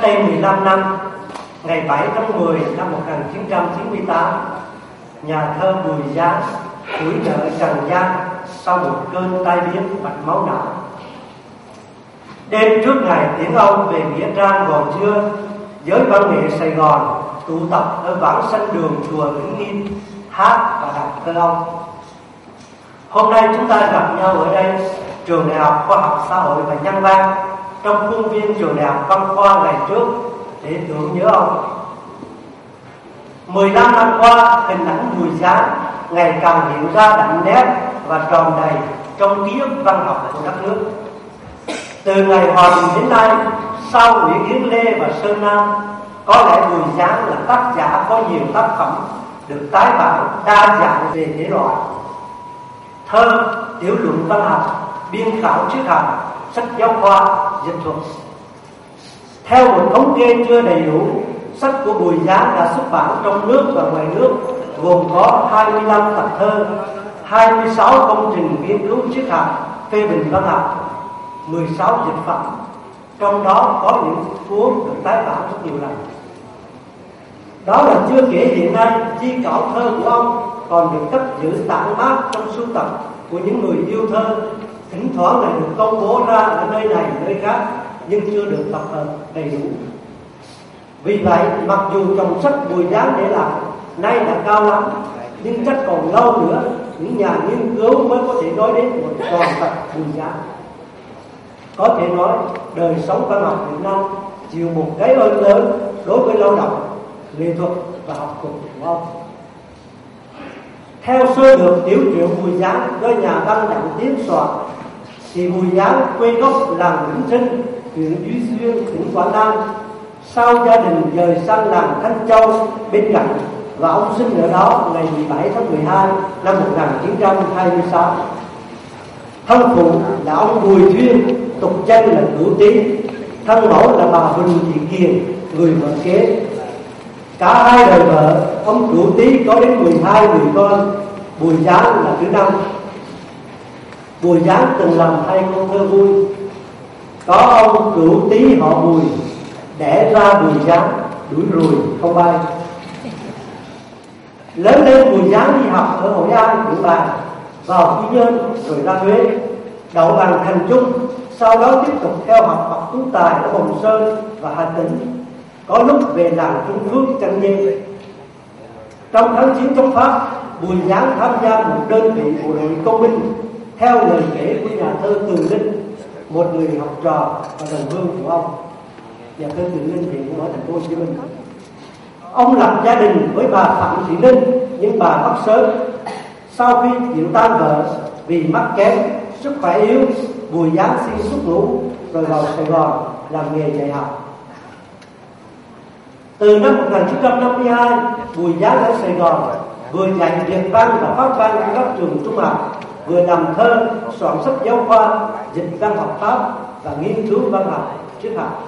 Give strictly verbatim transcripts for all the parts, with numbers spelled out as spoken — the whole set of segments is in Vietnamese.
đây mười lăm năm, ngày bảy tháng mười năm một nghìn chín trăm chín mươi tám, nhà thơ Bùi Giáng gửi nợ trần gian sau một cơn tai biến mạch máu não. Đêm trước ngày tiễn ông về nghĩa trang gò Dưa, giới văn nghệ Sài Gòn tụ tập ở vãng sân đường chùa Vĩnh Nghiêm hát và đọc thơ ông. Hôm nay chúng ta gặp nhau ở đây, trường Đại học Khoa học Xã hội và Nhân văn, trong khuôn viên trường Đại học Văn khoa ngày trước để tưởng nhớ ông. Mười lăm năm qua, hình ảnh Bùi Giáng ngày càng hiện ra đậm nét và tròn đầy trong ký ức văn học của đất nước. Từ ngày hòa bình đến nay, sau Nguyễn Yến Lê và Sơn Nam, có lẽ Bùi Giáng là tác giả có nhiều tác phẩm được tái bản đa dạng về thể loại: thơ, tiểu luận văn học, biên khảo triết học, sách giáo khoa, dịch thuật. Theo một thống kê chưa đầy đủ, sách của Bùi Giáng đã xuất bản trong nước và ngoài nước gồm có hai mươi lăm tập thơ, hai mươi sáu công trình nghiên cứu triết học, phê bình văn học, mười sáu dịch phẩm, trong đó có những cuốn được tái bản rất nhiều lần. Đó là chưa kể hiện nay di cảo thơ của ông còn được cất giữ tản mát trong sưu tập của những người yêu thơ, thỉnh thoảng lại được công bố ra ở nơi này nơi khác, nhưng chưa được tập hợp đầy đủ. Vì vậy, mặc dù dòng sách Bùi Giáng để lại nay đã cao lắm, nhưng chắc còn lâu nữa những nhà nghiên cứu mới có thể nói đến một toàn tập Bùi Giáng. Có thể nói đời sống văn học Việt Nam chịu một cái ơn lớn đối với lao động, nghệ thuật và học thuật của ông. Theo sơ lược tiểu truyện Bùi Giáng do nhà văn Đặng Tiến soạn, thì Bùi Giáng quê gốc làng Vĩnh Sinh, huyện Duy Xuyên, tỉnh Quảng Nam. Sau gia đình dời sang làng Thanh Châu bên cạnh, và ông sinh ở đó ngày mười bảy tháng mười hai năm một nghìn chín trăm hai mươi sáu. Thân phụ là ông Bùi Thuyên, tục danh là Cửu Tý, thân mẫu là bà Huỳnh Thị Kiền, người vợ kế. Cả hai đời vợ, ông Cửu Tý có đến mười hai người con, Bùi Giáng là thứ năm. Bùi Giáng từng làm hai câu thơ vui: có ông Cửu Tý họ Bùi, đẻ ra Bùi Giáng, đuổi ruồi không bay. Lớn lên Bùi Giáng đi học ở Hội An, Vĩnh Bàn, vào Quy Nhơn rồi ra Huế, đậu bằng thành trung. Sau đó tiếp tục theo học học tú tài ở Hồng Sơn và Hà Tĩnh, có lúc về làng Trung Phước, Trân Nhê. Trong kháng chiến chống Pháp, Bùi Giáng tham gia một đơn vị bộ đội công binh, theo lời kể của nhà thơ Từ Linh, một người học trò và đồng hương của ông. Nhà thơ Từ Linh hiện ở thành phố Hồ Chí Minh. Ông lập gia đình với bà Phạm Thị Linh, nhưng bà mất sớm. Sau khi chịu tan vợ vì mắc kém, sức khỏe yếu, Bùi Giáng xin xuất ngũ rồi vào Sài Gòn làm nghề dạy học. Từ năm một nghìn chín trăm năm mươi hai, Bùi Giáng ở Sài Gòn vừa dạy Việt văn và Pháp văn ở các trường trung học, vừa làm thơ, soạn sách giáo khoa, dịch văn học Pháp và nghiên cứu văn học triết học.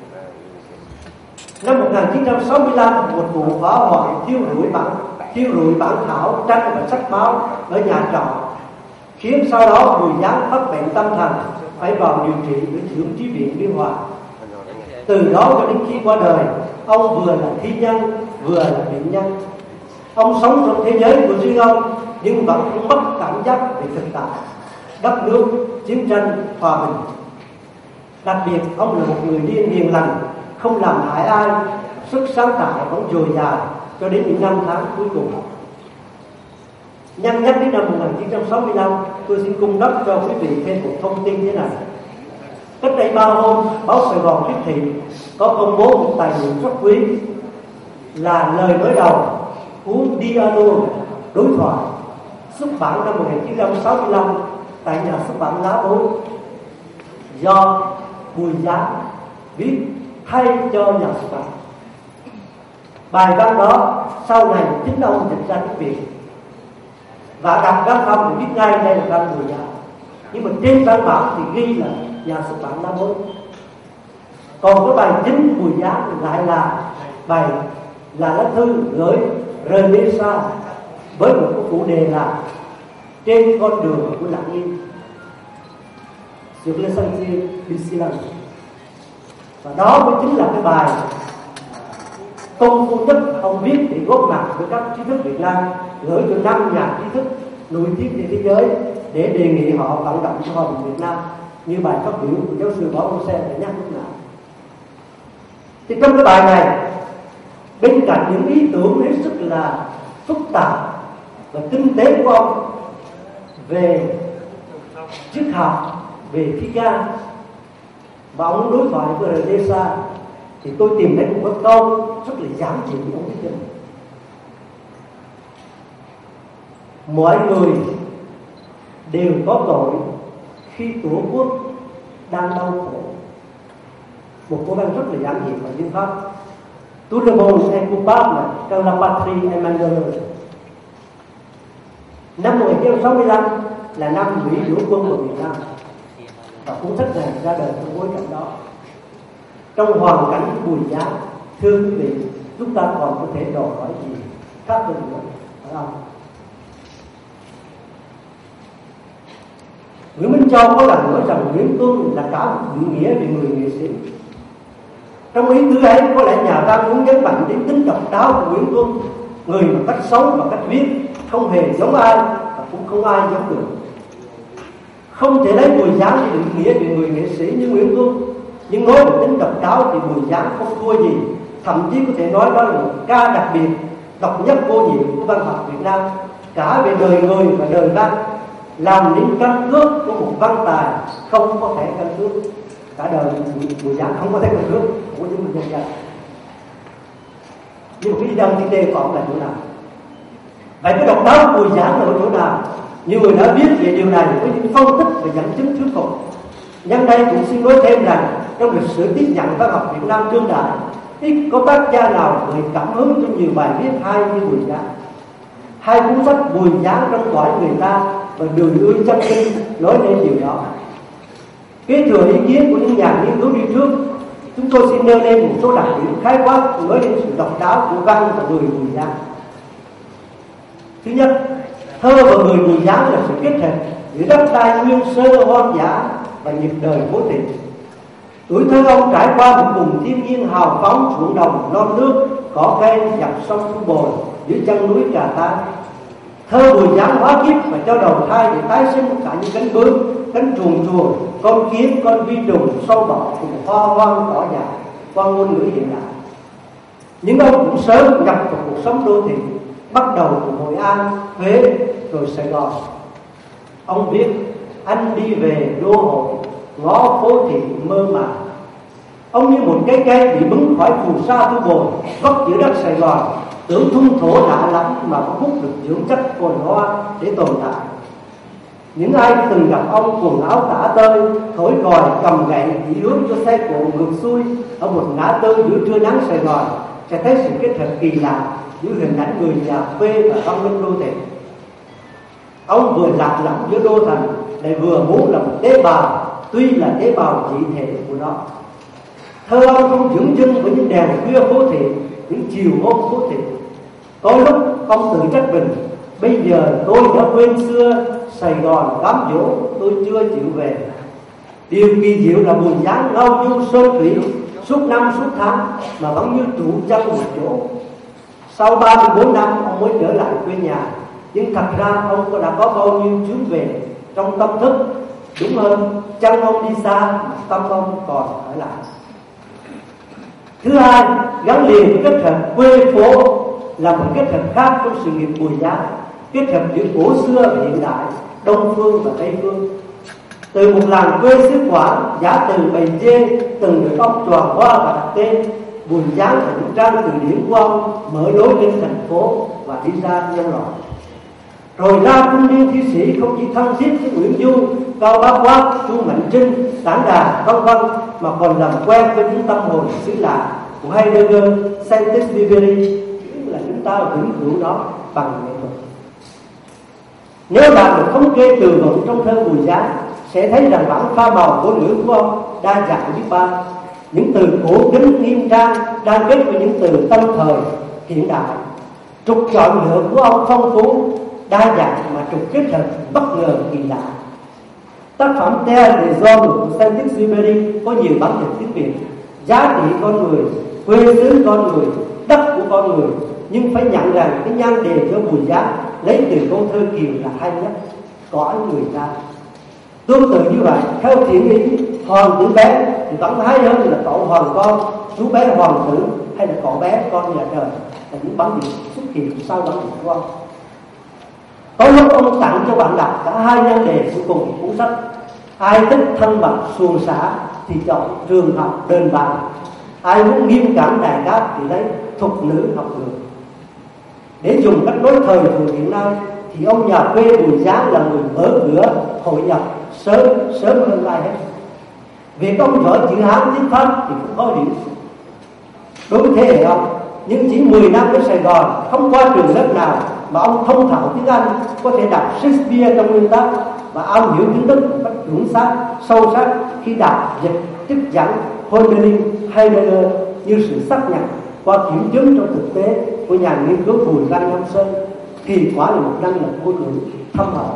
Năm một nghìn chín trăm sáu mươi lăm, một vụ hỏa hoạn thiêu rụi bản thiêu rụi bản thảo, tranh và sách báo ở nhà trọ, khiến sau đó Bùi Giáng phát bệnh tâm thần, phải vào điều trị ở Chưởng Trí Viện Biên Hòa. Từ đó cho đến khi qua đời, ông vừa là thi nhân vừa là bệnh nhân. Ông sống trong thế giới của riêng ông, nhưng vẫn không mất cảm giác về thực tại, đất nước, chiến tranh, hòa bình. Đặc biệt, ông là một người điên hiền lành, không làm hại ai, sức sáng tạo vẫn dồi dào cho đến những năm tháng cuối cùng. Nhân nhắc đến năm một nghìn chín trăm sáu mươi lăm, tôi xin cung cấp cho quý vị thêm một thông tin thế này. Cách đây ba hôm, báo Sài Gòn tiếp thị có công bố một tài liệu rất quý, là lời nói đầu cuốn Dialogue, đối thoại, xuất bản năm một nghìn chín trăm sáu mươi lăm tại nhà xuất bản Lá Bối, do Bùi Giáng viết thay cho nhà xuất bản. Bài văn đó sau này chính ông dịch ra tiếng Việt, và đọc văn phong thì biết ngay đây là văn Bùi Giáng, nhưng mà trên văn bản thì ghi là nhà xuất bản Lá Bối. Còn cái bài chính Bùi Giáng lại là bài là lá thư gửi Renaissance với một cái phụ đề là Trên con đường của lặng im, sur les sentiers du silence. Và đó mới chính là cái bài công phu nhất ông viết để góp mặt với các trí thức Việt Nam, gửi cho năm nhà trí thức nổi tiếng trên thế giới để đề nghị họ vận động cho hòa bình Việt Nam, như bài phát biểu của giáo sư Võ Văn Xe đã nhắc lúc nào. Thì trong cái bài này, bên cạnh những ý tưởng hết sức là phức tạp và tinh tế của ông về triết học, về thi ca, và ông đối thoại với Reza, thì tôi tìm thấy một cái câu rất là giản dị của ông viết cho mình: mọi người đều có tội khi tổ quốc đang đau khổ. Một câu văn rất là giản dị và nhân pháp. Tout le monde est coupable quand la patrie est malheureuse. Năm một nghìn chín trăm sáu mươi lăm là năm Mỹ đổ quân vào Việt Nam, và cuốn sách này ra đời trong bối cảnh đó. Trong hoàn cảnh Bùi Giá, thưa quý vị, chúng ta còn có thể đòi hỏi gì khác hơn nữa, phải không? Nguyễn Minh Châu có lần nói rằng Nguyễn Tuân là cả một định nghĩa về người nghệ sĩ. Trong ý tứ ấy, có lẽ nhà văn muốn nhấn mạnh đến tính độc đáo của Nguyễn Tuân, người mà cách sống và cách viết không hề giống ai và cũng không ai giống được. Không thể lấy Bùi Giáng để định nghĩa về người nghệ sĩ như Nguyễn Tuân, nhưng nói về tính độc đáo thì Bùi Giáng không thua gì, thậm chí có thể nói đó là một ca đặc biệt, độc nhất vô nhị của văn học Việt Nam, cả về đời người và đời văn, làm nên căn cước của một văn tài không có thể căn cước. Cả đời Bùi Giáng không có thể căn cước của những người dân dân. Nhưng mà cái dân thì đề còn là chỗ nào? Vậy cái độc đáo của Bùi Giáng là ở chỗ nào? Nhiều người đã biết về điều này với những phân tích và dẫn chứng thuyết phục. Nhân đây cũng xin nói thêm rằng trong lịch sử tiếp nhận văn học Việt Nam đương đại, ít có tác gia nào gợi cảm hứng cho nhiều bài viết hay như Bùi Giáng. Hai cuốn sách Bùi Giáng trong cõi người ta và Đường Ươi Chân Kinh nói lên điều đó. Kế thừa ý kiến của những nhà nghiên cứu đi trước, chúng tôi xin nêu lên một số đặc điểm khái quát nói lên sự độc đáo của văn và người Bùi Giáng. Thứ nhất, thơ và người Bùi Giáng là sự kết hợp giữa đất đai nguyên sơ hoang dã và nhịp đời cố tình. Tuổi thơ ông trải qua một vùng thiên nhiên hào phóng, ruộng đồng non nước, cỏ cây dọc sông Thu Bồn, dưới chân núi Trà Tá. Thơ Bùi Giáng hóa kiếp và cho đầu thai để tái sinh cả những cánh bướm, cánh chuồn chuồn, con kiến, con vi trùng, sâu bọ cùng hoa hoang cỏ dại qua ngôn ngữ hiện đại. Nhưng ông cũng sớm nhập vào cuộc sống đô thị, bắt đầu từ Hội An, Huế, rồi Sài Gòn. Ông viết: anh đi về đô hội, ngõ phố thị mơ màng. Ông như một cái cây bị bứng khỏi phù sa Thu Bồn, vấp giữa đất Sài Gòn, tưởng thung thổ lạ lắm mà có hút được dưỡng chất phồn hoa để tồn tại. Những ai từng gặp ông quần áo tả tơi, thổi còi, cầm gậy, chỉ hướng cho xe cộ ngược xuôi ở một ngã tư giữa trưa nắng Sài Gòn, sẽ thấy sự kết hợp kỳ lạ giữa hình ảnh người nhà quê và văn minh đô thị. Ông vừa lạc lõng giữa đô thành, lại vừa muốn là một tế bào, tuy là tế bào dị thể của nó. Thơ ông không dửng dưng với những đèn khuya phố thị, những chiều hôm phố thị. Có lúc ông tự trách mình: bây giờ tôi đã quên xưa, Sài Gòn cám dỗ tôi chưa chịu về. Điều kỳ diệu là Bùi Giáng ngao du sơn thủy suốt năm suốt tháng mà vẫn như trụ chân một chỗ. Sau ba mươi bốn năm ông mới trở lại quê nhà, nhưng thật ra ông đã có bao nhiêu chuyến về trong tâm thức. Đúng hơn, chân ông đi xa, tâm ông còn ở lại. Thứ hai, gắn liền với kết hợp quê phố là một kết hợp khác trong sự nghiệp Bùi Giáng, kết hợp giữa cổ xưa và hiện đại, Đông phương và Tây phương. Từ một làng quê xứ Quảng, giả từ bầy dê từng được ông tròn hoa và đặt tên, Bùi Giáng và những trang từ điển của ông mở lối lên thành phố và đi ra nhân loại. Rồi ra trung niên thi sĩ không chỉ thân thiết với Nguyễn Du, Cao Bá Quát, Chu Mạnh Trinh, Tản Đà, vân vân, mà còn làm quen với những tâm hồn xứ lạ của Heidegger, Saint-Exupéry, là chúng ta vĩnh cửu đó bằng nghệ thuật. Nếu bạn được thống kê từ vựng trong thơ Bùi Giáng, sẽ thấy rằng bản pha màu ngôn ngữ của ông đa dạng biết bao. Những từ cổ kính nghiêm trang đang kết với những từ tân thời hiện đại. Trục chọn lựa của ông phong phú, đa dạng mà trục kết hợp bất ngờ kỳ lạ. Tác phẩm Terre des Hommes của Saint-Exupéry có nhiều bản dịch tiếng Việt giá trị con người, quê xứ con người, đất của con người. Nhưng phải nhận rằng cái nhan đề cho Bùi Giá lấy từ câu thơ Kiều là hay nhất: cõi người ta. Tương tự như vậy, theo thiện ý, hoàng tử bé thì vẫn hay hơn là cậu hoàng con, chú bé hoàng tử hay là cậu bé con nhà trời, là những bản dịch xuất hiện sau bản dịch quan. Có lúc ông tặng cho bạn đọc cả hai nhan đề của cùng cuốn sách. Ai thích thân mật xuồng xả thì chọn trường học đền bạc, ai muốn nghiêm cẩn đài cát thì lấy thục nữ học đường. Để dùng cách nói thời thường hiện nay thì ông nhà quê Bùi Giá là người mở cửa hội nhập sớm sớm hơn ai hết. Việc ông giỏi chữ Hán tiếng Pháp thì cũng khó hiểu đối với thế hệ ông, nhưng chỉ mười năm ở Sài Gòn không qua trường lớp nào mà ông thông thạo tiếng Anh, có thể đọc Shakespeare trong nguyên tắc và am hiểu kiến thức một cách chuẩn xác, sâu sắc khi đọc dịch trích dẫn Hölderlin, Heidegger như sự xác nhận qua kiểm chứng trong thực tế của nhà nghiên cứu Bùi Văn Nam Sơn thì quả là một năng lực ngôn ngữ thâm hậu.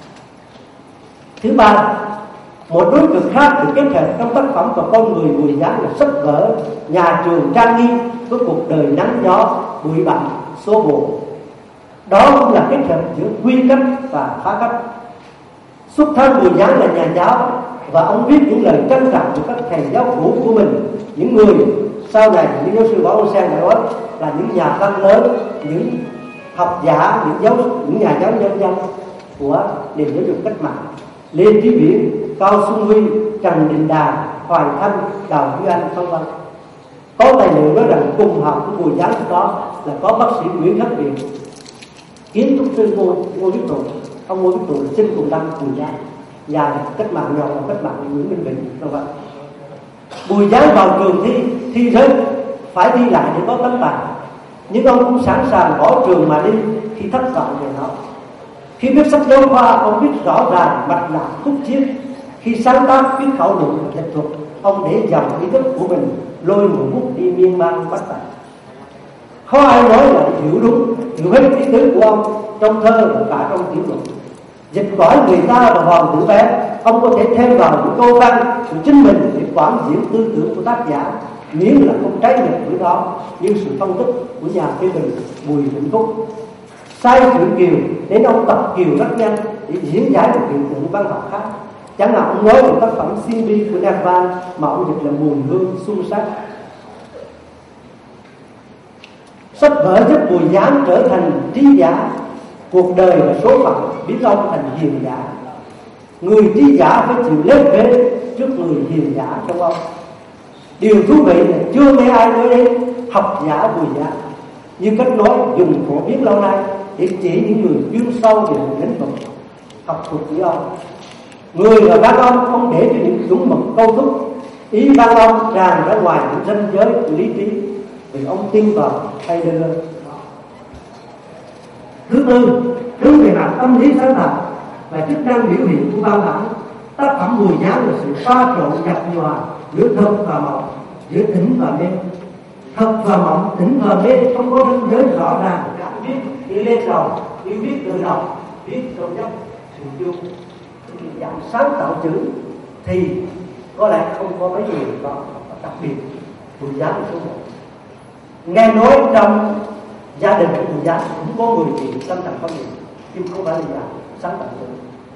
Thứ ba, một đối tượng khác được kết hợp trong tác phẩm của con người Bùi Giá là sách vở Nhà trường trang nghiêm với cuộc đời nắng gió bụi bặm số bộ. Đó cũng là kết hợp giữa quy cách và phá cách. Xuất thân Bùi Giá là nhà giáo và ông viết những lời trân trọng của các thầy giáo cũ của mình, những người sau này như giáo sư Võ Văn Sen đã nói là những nhà văn lớn, những học giả, những giáo những nhà giáo nhân dân của nền giáo dục cách mạng: Lê Trí Viễn, Cao Xuân Huy, Trần Đình Đàn, Hoài Thanh, Đào Duy Anh, vân vân. Có tài liệu nói rằng cùng học của Bùi Giá đó là có bác sĩ Nguyễn Khắc Viện, kiến trúc sư Ngô Ngô Viết Tùng. Ông Ngô Viết Tùng sinh cùng năm Bùi Giá, và cách mạng nhỏ và cách mạng Nguyễn Minh Bình, vân vân. Bùi Giá vào trường thi thi rớt phải đi lại để có tấm bằng, nhưng ông cũng sẵn sàng bỏ trường mà đi khi thất vọng về nó. Khi viết sách giáo khoa, ông viết rõ ràng mạch lạc khúc chiết. Khi sáng tác viết khẩu luận và dịch thuật, ông để dòng ý thức của mình lôi nguồn bút đi miên man bất tận. Khó ai nói là hiểu đúng, hiểu hết ý tứ của ông trong thơ và cả trong tiểu luận. Dịch cõi người ta và hoàng tử bé, ông có thể thêm vào những câu văn của chính mình để quảng diễn tư tưởng của tác giả, miễn là không trái ngược với đó như sự phân tích của nhà phê bình Bùi Vĩnh Phúc. Sai chữ Kiều đến ông tập Kiều rất nhanh để diễn giải một hiện tượng văn học khác. Chẳng hạn ông nói một tác phẩm Xin Đi của Nhan Van mà ông dịch là Mùi Hương Xuân Sắc. Sách vở giúp Bùi Giá trở thành trí giả, cuộc đời và số phận biến ông thành hiền giả. Người trí giả phải chịu lép vế trước người hiền giả trong ông. Điều thú vị là chưa nghe ai nói đến học giả Bùi Giá như cách nói dùng phổ biến lâu nay để chỉ những người chuyên sâu về một lĩnh vực học thuật của ông. Người và các ông không để cho những dũng mực câu thúc ý ban ông tràn ra ngoài những ranh giới của lý trí, vì ông tin vào Heidegger. Thứ tư, hướng về mặt tâm lý sáng tạo và chức năng biểu hiện của văn bản, tác phẩm Bùi Giá là sự pha trộn nhập nhòa giữa thật và mộng, giữa tỉnh và mê. Thật và mộng, tỉnh và mê không có ranh giới rõ ràng. Cảm viết đi lên đầu, đi viết từ đầu, viết trong dốc sự chung, dạng sáng tạo chữ thì có lẽ không có mấy người có đặc biệt. Bùi Giá là số một. Nghe nói trong gia đình của Bùi Giá cũng có người thì tâm thành có người, nhưng không phải là dạng sáng tạo chữ.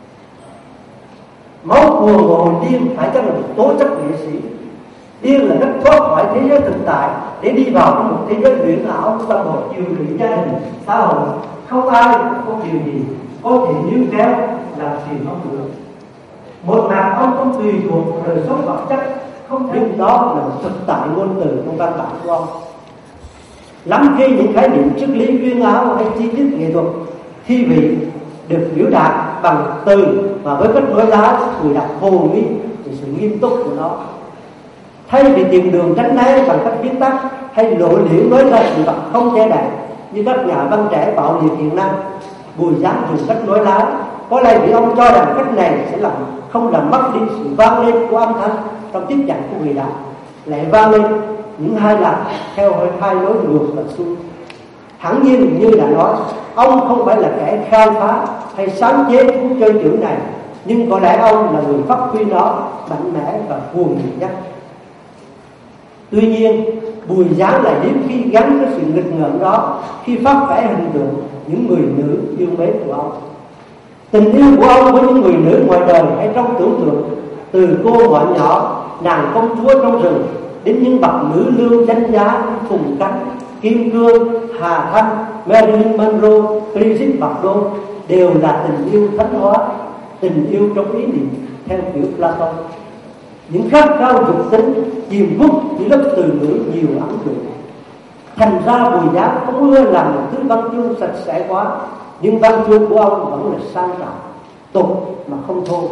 Máu cuồng và hồn điên phải chăng là một tố chất nghệ sĩ. Điên là rất thoát khỏi thế giới thực tại để đi vào trong một thế giới huyền ảo của tâm hồn chiều lụy gia đình, xã hội. Không ai không điều gì có thể níu kéo làm phiền ông được. Một mặt ông không tùy thuộc vào đời sống vật chất, không biết đó là một thực tại ngôn từ trong văn bản của ông. Lắm khi những khái niệm triết lý uyên áo hay chi tiết nghệ thuật thi vị được biểu đạt bằng từ và với cách nói lá người đọc hồ nghi về sự nghiêm túc của nó. Thay vì tìm đường tránh né bằng cách viết tắt hay lộ liễu nói ra sự vật không che đậy như các nhà văn trẻ bạo liệt hiện nay, Bùi Giá dùng cách nói lá. Có lẽ vì ông cho rằng cách này sẽ làm không làm mất đi sự vang lên của âm thanh trong tiếp nhận của người đọc, lại vang lên những hai lần theo hai lối ngược và xuôi. Hẳn nhiên như đã nói, ông không phải là kẻ khai phá hay sáng chế thú chơi chữ này, nhưng có lẽ ông là người phát huy nó mạnh mẽ và cuồng nhiệt nhất. Tuy nhiên Bùi Giáng lại hiếm khi gắn với sự nghịch ngợm đó khi phát vẽ hình tượng những người nữ yêu mến của ông. Tình yêu của ông với những người nữ ngoài đời hay trong tưởng tượng, từ cô vợ nhỏ, nàng công chúa trong rừng, đến những bậc nữ lưu danh giá như Phùng Khánh, Kim Cương, Hà Thanh, Marilyn Monroe, Brigitte Bardot, đều là tình yêu thánh hóa, tình yêu trong ý niệm theo kiểu Plato. Những khát khao dục tính chìm hút chỉ lớp từ ngữ nhiều ẩn dụ. Thành ra Bùi Giáng không ưa làm một thứ văn chương sạch sẽ quá, nhưng văn chương của ông vẫn là sang trọng, tục mà không thô.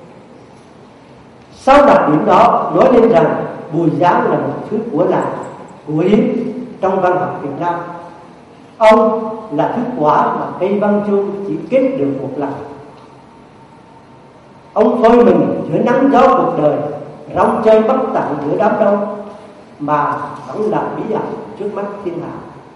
Sau đặc điểm đó nói lên rằng Bùi Giáng là một thứ của làng, của hiếm trong văn học Việt Nam. Ông là thứ quả mà cây văn chương chỉ kết được một lần. Ông phơi mình giữa nắng gió cuộc đời, rong chơi bất tận giữa đám đông, mà vẫn là bí ẩn trước mắt thiên hạ.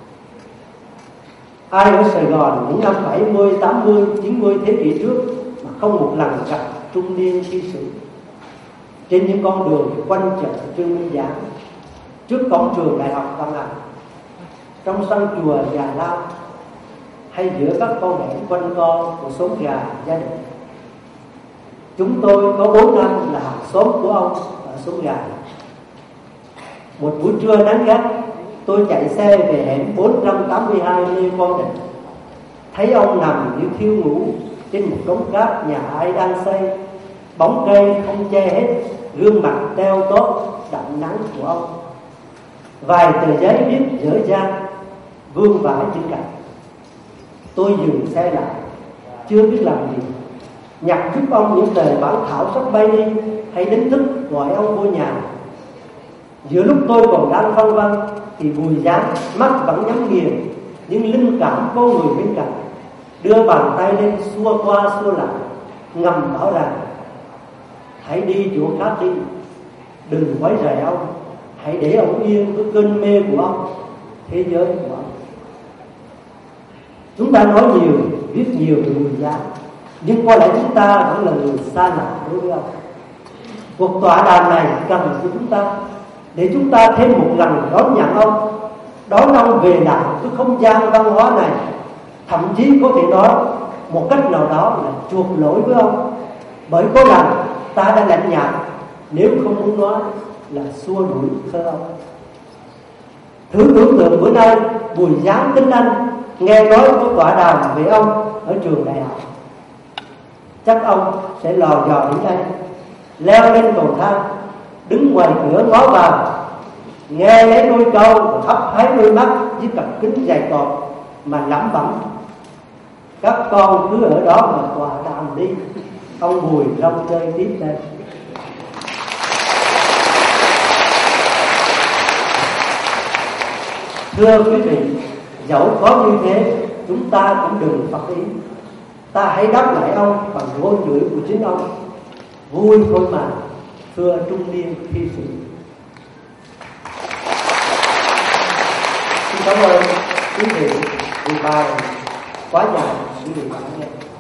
Ai ở Sài Gòn những năm bảy mươi, tám mươi, chín mươi thế kỷ trước mà không một lần gặp trung niên thi sĩ trên những con đường quanh chợ Trương Minh Giảng, trước cổng trường Đại học Văn Hành, trong sân chùa Già Lam, hay giữa các con hẻm quanh co của xóm gà gia đình. Chúng tôi có bốn năm là hàng xóm của ông ở xóm gà. Một buổi trưa nắng gắt, tôi chạy xe về hẻm bốn trăm tám mươi hai Lê Quang Định, thấy ông nằm như thiêu ngủ trên một đống cát nhà ai đang xây, bóng cây không che hết gương mặt teo tóp đậm nắng của ông. Vài tờ giấy viết dở dang vương vãi trên cạnh. Tôi dừng xe lại, chưa biết làm gì, nhặt giúp ông những tờ bản thảo sắp bay đi, hay đánh thức gọi ông vô nhà. Giữa lúc tôi còn đang phân vân thì Bùi Giáng mắt vẫn nhắm nghiền, nhưng linh cảm có người bên cạnh đưa bàn tay lên xua qua xua lại, ngầm bảo rằng: hãy đi chỗ khác đi, đừng quấy rầy ông, hãy để ông yên với cơn mê của ông, thế giới của ông. Chúng ta nói nhiều, viết nhiều về Bùi Giáng, nhưng có lẽ chúng ta vẫn là người xa lạ đối với ông. Cuộc tọa đàm này cần của chúng ta để chúng ta thêm một lần đón nhận ông, đón ông về lại cái không gian văn hóa này, thậm chí có thể nói một cách nào đó là chuộc lỗi với ông, bởi có lần ta đã lạnh nhạt, nếu không muốn nói là xua đuổi thơ ông. Thử tưởng tượng bữa nay Bùi Giáng Kính Anh nghe nói có tọa đàm về ông ở trường đại học, chắc ông sẽ lò dò đến đây, leo lên cầu thang, đứng ngoài cửa ngó vào, nghe lấy đôi câu và hấp hái đôi mắt với cặp kính dày cọp mà lẩm bẩm: các con cứ ở đó mà tọa đàm đi, ông Bùi rong chơi tiếp đây. Thưa quý vị, dẫu có như thế, chúng ta cũng đừng phật ý. Ta hãy đáp lại ông bằng ngôn ngữ của chính ông. Vui thôi mà, thưa trung niên thi sĩ. Xin cảm ơn quý vị vì bài quá dài quý vị đã nghe.